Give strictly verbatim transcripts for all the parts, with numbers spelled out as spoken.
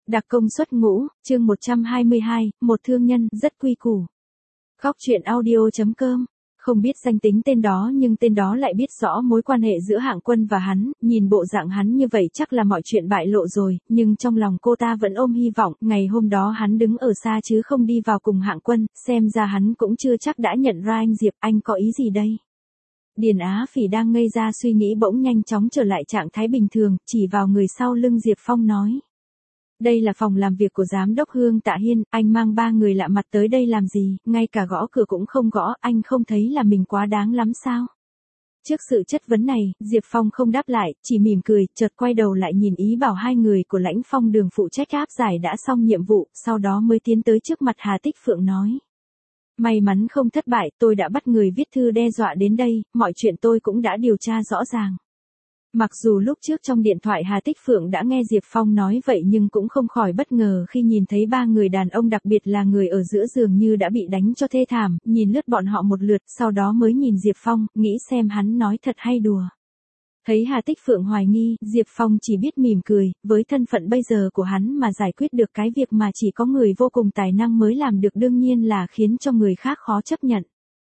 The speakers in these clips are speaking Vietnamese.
Đặc công xuất ngũ, chương một trăm hai mươi hai, một thương nhân rất quy củ. Góc truyện audio chấm com. Không biết danh tính tên đó nhưng tên đó lại biết rõ mối quan hệ giữa Hạng Quân và hắn, nhìn bộ dạng hắn như vậy chắc là mọi chuyện bại lộ rồi, nhưng trong lòng cô ta vẫn ôm hy vọng, ngày hôm đó hắn đứng ở xa chứ không đi vào cùng Hạng Quân, xem ra hắn cũng chưa chắc đã nhận ra anh Diệp, anh có ý gì đây? Điền Á Phỉ đang ngây ra suy nghĩ bỗng nhanh chóng trở lại trạng thái bình thường, chỉ vào người sau lưng Diệp Phong nói. Đây là phòng làm việc của giám đốc Hương Tạ Hiên, anh mang ba người lạ mặt tới đây làm gì, ngay cả gõ cửa cũng không gõ, anh không thấy là mình quá đáng lắm sao? Trước sự chất vấn này, Diệp Phong không đáp lại, chỉ mỉm cười, chợt quay đầu lại nhìn ý bảo hai người của Lãnh Phong Đường phụ trách áp giải đã xong nhiệm vụ, sau đó mới tiến tới trước mặt Hà Tích Phượng nói. May mắn không thất bại, tôi đã bắt người viết thư đe dọa đến đây, mọi chuyện tôi cũng đã điều tra rõ ràng. Mặc dù lúc trước trong điện thoại Hà Tích Phượng đã nghe Diệp Phong nói vậy nhưng cũng không khỏi bất ngờ khi nhìn thấy ba người đàn ông đặc biệt là người ở giữa giường như đã bị đánh cho thê thảm, nhìn lướt bọn họ một lượt, sau đó mới nhìn Diệp Phong, nghĩ xem hắn nói thật hay đùa. Thấy Hà Tích Phượng hoài nghi, Diệp Phong chỉ biết mỉm cười, với thân phận bây giờ của hắn mà giải quyết được cái việc mà chỉ có người vô cùng tài năng mới làm được đương nhiên là khiến cho người khác khó chấp nhận.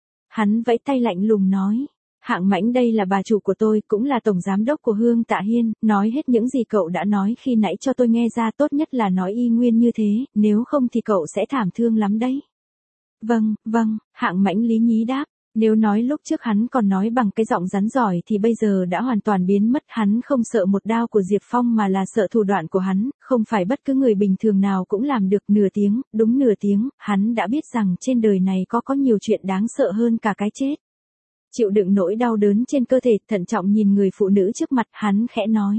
Hắn vẫy tay lạnh lùng nói. Hạng Mãnh đây là bà chủ của tôi, cũng là tổng giám đốc của Hương Tạ Hiên, nói hết những gì cậu đã nói khi nãy cho tôi nghe ra, tốt nhất là nói y nguyên như thế, nếu không thì cậu sẽ thảm thương lắm đấy. Vâng, vâng, Hạng Mãnh lý nhí đáp, nếu nói lúc trước hắn còn nói bằng cái giọng rắn giỏi thì bây giờ đã hoàn toàn biến mất, hắn không sợ một đao của Diệp Phong mà là sợ thủ đoạn của hắn, không phải bất cứ người bình thường nào cũng làm được. Nửa tiếng, đúng nửa tiếng, hắn đã biết rằng trên đời này có có nhiều chuyện đáng sợ hơn cả cái chết. Chịu đựng nỗi đau đớn trên cơ thể, thận trọng nhìn người phụ nữ trước mặt, hắn khẽ nói.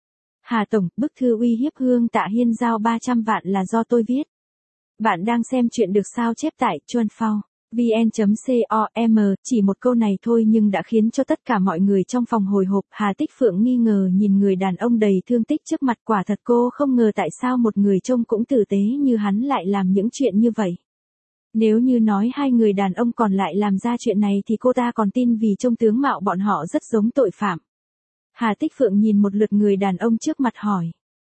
Hà Tổng, bức thư uy hiếp Hương Tạ Hiên giao ba trăm vạn là do tôi viết. Bạn đang xem chuyện được sao chép tại chuan phao vn chấm com, chỉ một câu này thôi nhưng đã khiến cho tất cả mọi người trong phòng hồi hộp. Hà Tích Phượng nghi ngờ nhìn người đàn ông đầy thương tích trước mặt, quả thật cô không ngờ tại sao một người trông cũng tử tế như hắn lại làm những chuyện như vậy. Nếu như nói hai người đàn ông còn lại làm ra chuyện này thì cô ta còn tin vì trông tướng mạo bọn họ rất giống tội phạm. Hà Tích Phượng nhìn một lượt người đàn ông trước mặt hỏi.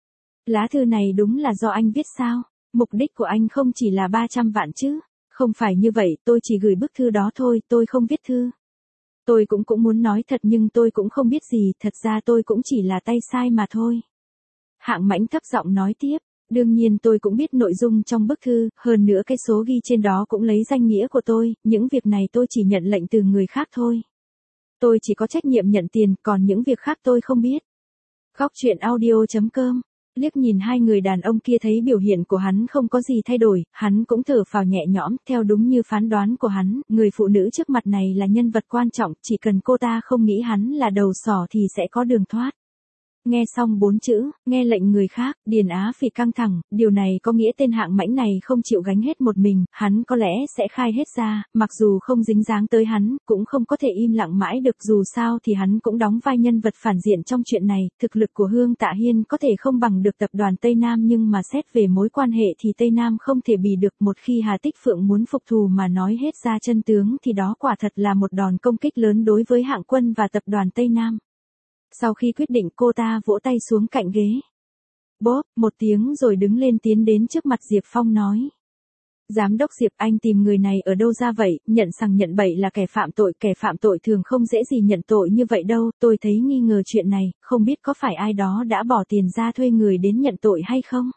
Lá thư này đúng là do anh viết sao? Mục đích của anh không chỉ là ba trăm vạn chứ? Không phải như vậy, tôi chỉ gửi bức thư đó thôi, tôi không viết thư. Tôi cũng cũng muốn nói thật nhưng tôi cũng không biết gì, thật ra tôi cũng chỉ là tay sai mà thôi. Hạng Mãnh thấp giọng nói tiếp. Đương nhiên tôi cũng biết nội dung trong bức thư, hơn nữa cái số ghi trên đó cũng lấy danh nghĩa của tôi, những việc này tôi chỉ nhận lệnh từ người khác thôi. Tôi chỉ có trách nhiệm nhận tiền, còn những việc khác tôi không biết. Góc truyện audio chấm com. Liếc nhìn hai người đàn ông kia thấy biểu hiện của hắn không có gì thay đổi, hắn cũng thở phào nhẹ nhõm, theo đúng như phán đoán của hắn, người phụ nữ trước mặt này là nhân vật quan trọng, chỉ cần cô ta không nghĩ hắn là đầu sỏ thì sẽ có đường thoát. Nghe xong bốn chữ, nghe lệnh người khác, Điền Á Phỉ căng thẳng, điều này có nghĩa tên Hạng Mãnh này không chịu gánh hết một mình, hắn có lẽ sẽ khai hết ra, mặc dù không dính dáng tới hắn, cũng không có thể im lặng mãi được, dù sao thì hắn cũng đóng vai nhân vật phản diện trong chuyện này, thực lực của Hương Tạ Hiên có thể không bằng được tập đoàn Tây Nam nhưng mà xét về mối quan hệ thì Tây Nam không thể bì được. Một khi Hà Tích Phượng muốn phục thù mà nói hết ra chân tướng thì đó quả thật là một đòn công kích lớn đối với Hạng Quân và tập đoàn Tây Nam. Sau khi quyết định cô ta vỗ tay xuống cạnh ghế. Bóp, một tiếng rồi đứng lên tiến đến trước mặt Diệp Phong nói. Giám đốc Diệp, anh tìm người này ở đâu ra vậy? Nhận sằng nhận bậy là kẻ phạm tội, kẻ phạm tội thường không dễ gì nhận tội như vậy đâu, tôi thấy nghi ngờ chuyện này, không biết có phải ai đó đã bỏ tiền ra thuê người đến nhận tội hay không?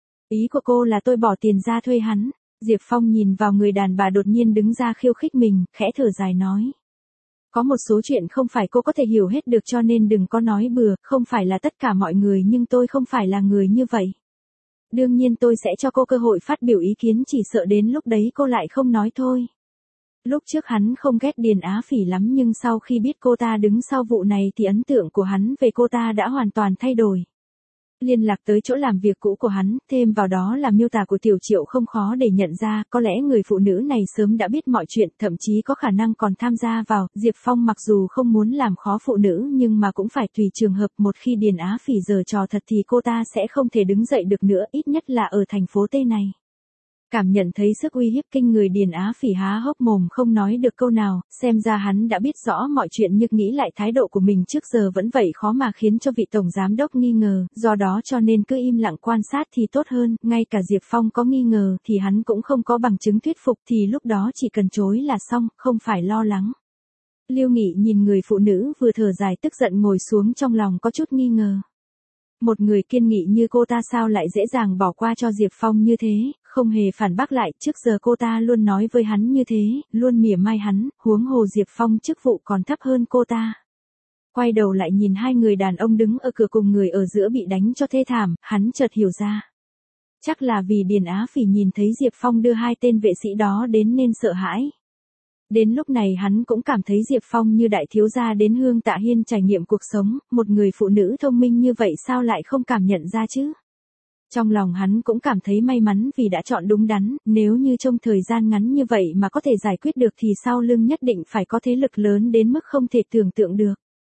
Ý của cô là tôi bỏ tiền ra thuê hắn. Diệp Phong nhìn vào người đàn bà đột nhiên đứng ra khiêu khích mình, khẽ thở dài nói. Có một số chuyện không phải cô có thể hiểu hết được cho nên đừng có nói bừa, không phải là tất cả mọi người nhưng tôi không phải là người như vậy. Đương nhiên tôi sẽ cho cô cơ hội phát biểu ý kiến, chỉ sợ đến lúc đấy cô lại không nói thôi. Lúc trước hắn không ghét Điền Á Phỉ lắm nhưng sau khi biết cô ta đứng sau vụ này thì ấn tượng của hắn về cô ta đã hoàn toàn thay đổi. Liên lạc tới chỗ làm việc cũ của hắn, thêm vào đó là miêu tả của Tiểu Triệu không khó để nhận ra, có lẽ người phụ nữ này sớm đã biết mọi chuyện, thậm chí có khả năng còn tham gia vào. Diệp Phong mặc dù không muốn làm khó phụ nữ nhưng mà cũng phải tùy trường hợp, một khi Điền Á Phỉ giở trò thật thì cô ta sẽ không thể đứng dậy được nữa, ít nhất là ở thành phố T này. Cảm nhận thấy sức uy hiếp kinh người, Điền Á Phỉ há hốc mồm không nói được câu nào, xem ra hắn đã biết rõ mọi chuyện nhưng nghĩ lại thái độ của mình trước giờ vẫn vậy khó mà khiến cho vị tổng giám đốc nghi ngờ, do đó cho nên cứ im lặng quan sát thì tốt hơn, ngay cả Diệp Phong có nghi ngờ thì hắn cũng không có bằng chứng thuyết phục thì lúc đó chỉ cần chối là xong, không phải lo lắng. Lưu Nghị nhìn người phụ nữ vừa thở dài tức giận ngồi xuống, trong lòng có chút nghi ngờ. Một người kiên nghị như cô ta sao lại dễ dàng bỏ qua cho Diệp Phong như thế, không hề phản bác lại, trước giờ cô ta luôn nói với hắn như thế, luôn mỉa mai hắn, huống hồ Diệp Phong chức vụ còn thấp hơn cô ta. Quay đầu lại nhìn hai người đàn ông đứng ở cửa cùng người ở giữa bị đánh cho thê thảm, hắn chợt hiểu ra. Chắc là vì Điền Á Phỉ nhìn thấy Diệp Phong đưa hai tên vệ sĩ đó đến nên sợ hãi. Đến lúc này hắn cũng cảm thấy Diệp Phong như đại thiếu gia đến Hương Tạ Hiên trải nghiệm cuộc sống, một người phụ nữ thông minh như vậy sao lại không cảm nhận ra chứ? Trong lòng hắn cũng cảm thấy may mắn vì đã chọn đúng đắn, nếu như trong thời gian ngắn như vậy mà có thể giải quyết được thì sau lưng nhất định phải có thế lực lớn đến mức không thể tưởng tượng được.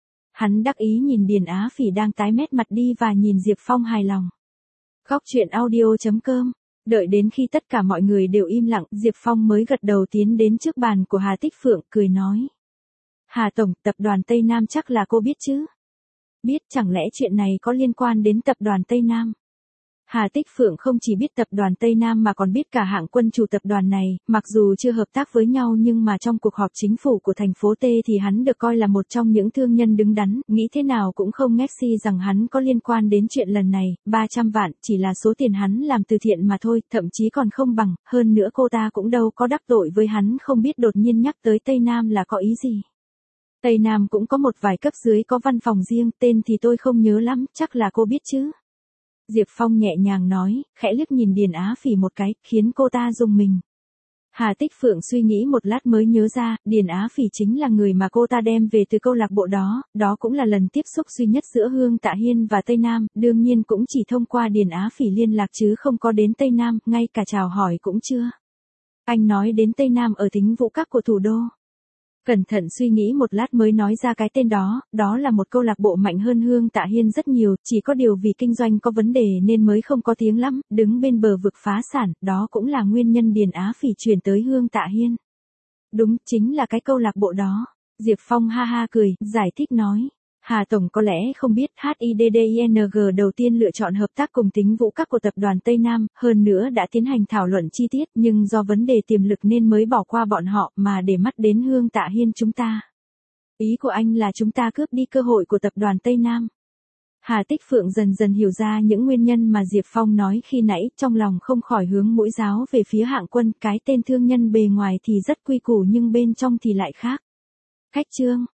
Hắn đắc ý nhìn Điền Á Phỉ đang tái mét mặt đi và nhìn Diệp Phong hài lòng. Góc truyện audio chấm com. Đợi đến khi tất cả mọi người đều im lặng, Diệp Phong mới gật đầu tiến đến trước bàn của Hà Tích Phượng, cười nói. Hà Tổng, tập đoàn Tây Nam chắc là cô biết chứ? Biết, chẳng lẽ chuyện này có liên quan đến tập đoàn Tây Nam? Hà Tích Phượng không chỉ biết tập đoàn Tây Nam mà còn biết cả hạng quân chủ tập đoàn này, mặc dù chưa hợp tác với nhau nhưng mà trong cuộc họp chính phủ của thành phố T thì hắn được coi là một trong những thương nhân đứng đắn, nghĩ thế nào cũng không ngét si rằng hắn có liên quan đến chuyện lần này, ba trăm vạn chỉ là số tiền hắn làm từ thiện mà thôi, thậm chí còn không bằng, hơn nữa cô ta cũng đâu có đắc tội với hắn, không biết đột nhiên nhắc tới Tây Nam là có ý gì. Tây Nam cũng có một vài cấp dưới có văn phòng riêng, tên thì tôi không nhớ lắm, chắc là cô biết chứ. Diệp Phong nhẹ nhàng nói, khẽ liếc nhìn Điền Á Phỉ một cái, khiến cô ta rùng mình. Hà Tích Phượng suy nghĩ một lát mới nhớ ra, Điền Á Phỉ chính là người mà cô ta đem về từ câu lạc bộ đó, đó cũng là lần tiếp xúc duy nhất giữa Hương Tạ Hiên và Tây Nam, đương nhiên cũng chỉ thông qua Điền Á Phỉ liên lạc chứ không có đến Tây Nam, ngay cả chào hỏi cũng chưa. Anh nói đến Tây Nam ở Thính Vũ Các của thủ đô. Cẩn thận suy nghĩ một lát mới nói ra cái tên đó, đó là một câu lạc bộ mạnh hơn Hương Tạ Hiên rất nhiều, chỉ có điều vì kinh doanh có vấn đề nên mới không có tiếng lắm, đứng bên bờ vực phá sản, đó cũng là nguyên nhân Điền Á Phỉ chuyển tới Hương Tạ Hiên. Đúng, chính là cái câu lạc bộ đó. Diệp Phong ha ha cười, giải thích nói. Hà Tổng có lẽ không biết hát i đê đê i en giê đầu tiên lựa chọn hợp tác cùng Thính Vũ Các của tập đoàn Tây Nam, hơn nữa đã tiến hành thảo luận chi tiết nhưng do vấn đề tiềm lực nên mới bỏ qua bọn họ mà để mắt đến Hương Tạ Hiên chúng ta. Ý của anh là chúng ta cướp đi cơ hội của tập đoàn Tây Nam. Hà Tích Phượng dần dần hiểu ra những nguyên nhân mà Diệp Phong nói khi nãy, trong lòng không khỏi hướng mũi giáo về phía Hạng Quân, cái tên thương nhân bề ngoài thì rất quy củ nhưng bên trong thì lại khác. Khách chương